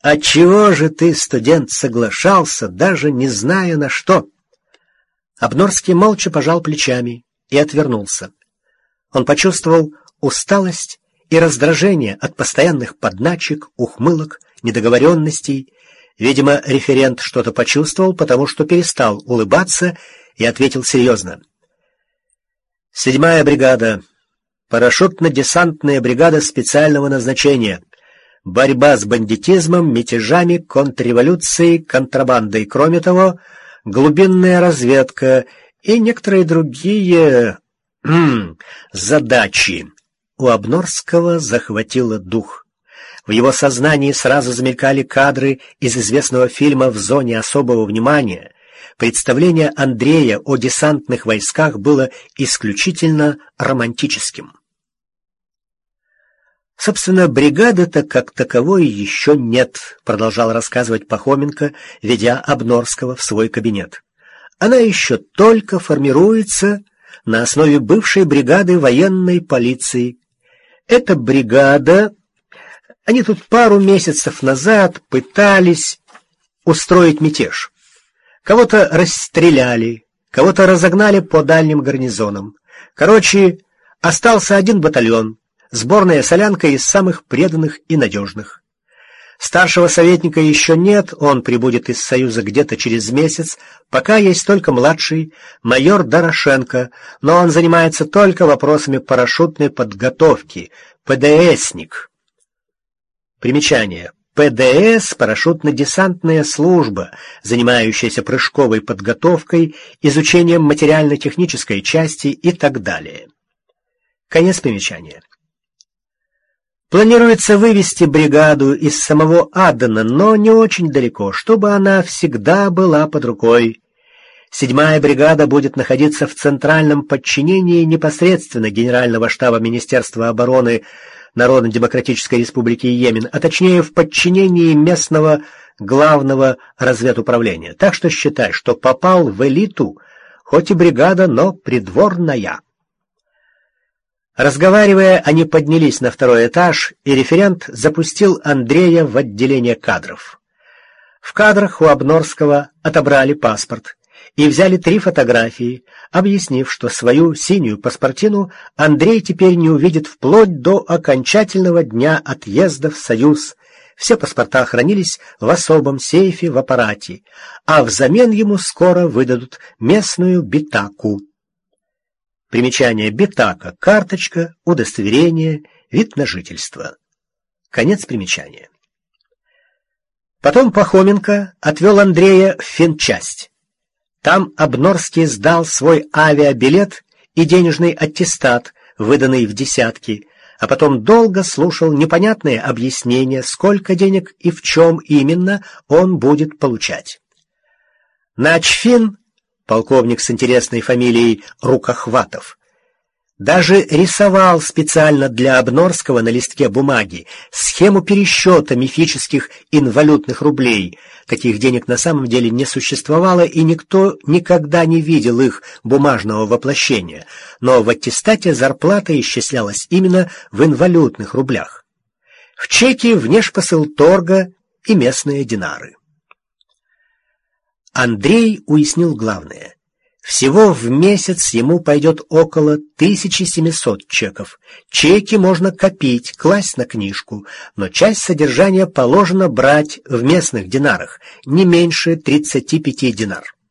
«Отчего же ты, студент, соглашался, даже не зная на что?» Обнорский молча пожал плечами и отвернулся. Он почувствовал усталость и раздражение от постоянных подначек, ухмылок, недоговоренностей. Видимо, референт что-то почувствовал, потому что перестал улыбаться и ответил серьезно. 7-я бригада. Парашютно-десантная бригада специального назначения. Борьба с бандитизмом, мятежами, контрреволюцией, контрабандой. Кроме того, глубинная разведка и некоторые другие задачи. У Обнорского захватило дух. В его сознании сразу замелькали кадры из известного фильма «В зоне особого внимания». Представление Андрея о десантных войсках было исключительно романтическим. «Собственно, бригады-то как таковой еще нет», — продолжал рассказывать Пахоменко, ведя Обнорского в свой кабинет. «Она еще только формируется на основе бывшей бригады военной полиции. Эта бригада... Они тут пару месяцев назад пытались устроить мятеж. Кого-то расстреляли, кого-то разогнали по дальним гарнизонам. Короче, остался один батальон, сборная солянка из самых преданных и надежных. Старшего советника еще нет, он прибудет из Союза где-то через месяц, пока есть только младший, майор Дорошенко, но он занимается только вопросами парашютной подготовки, ПДСник. Примечание. ПДС – парашютно-десантная служба, занимающаяся прыжковой подготовкой, изучением материально-технической части и так далее. Конец примечания. Планируется вывести бригаду из самого Адена, но не очень далеко, чтобы она всегда была под рукой. 7-я бригада будет находиться в центральном подчинении непосредственно Генерального штаба Министерства обороны Народно-демократической республики Йемен, а точнее в подчинении местного главного разведуправления. Так что считай, что попал в элиту, хоть и бригада, но придворная. Разговаривая, они поднялись на 2-й этаж, и референт запустил Андрея в отделение кадров. В кадрах у Обнорского отобрали паспорт и взяли 3 фотографии, объяснив, что свою синюю паспортину Андрей теперь не увидит вплоть до окончательного дня отъезда в Союз. Все паспорта хранились в особом сейфе в аппарате, а взамен ему скоро выдадут местную битаку. Примечание: битака — карточка, удостоверение, вид на жительство. Конец примечания. Потом Пахоменко отвел Андрея в финчасть. Там Обнорский сдал свой авиабилет и денежный аттестат, выданный в десятки, а потом долго слушал непонятные объяснения, сколько денег и в чем именно он будет получать. Начфин, полковник с интересной фамилией Рукохватов, даже рисовал специально для Обнорского на листке бумаги схему пересчета мифических инвалютных рублей. Таких денег на самом деле не существовало, и никто никогда не видел их бумажного воплощения, но в аттестате зарплата исчислялась именно в инвалютных рублях. В чеке внешпосылторга и местные динары. Андрей уяснил главное. Всего в месяц ему пойдет около 1700 чеков. Чеки можно копить, класть на книжку, но часть содержания положено брать в местных динарах, не меньше 35 динар.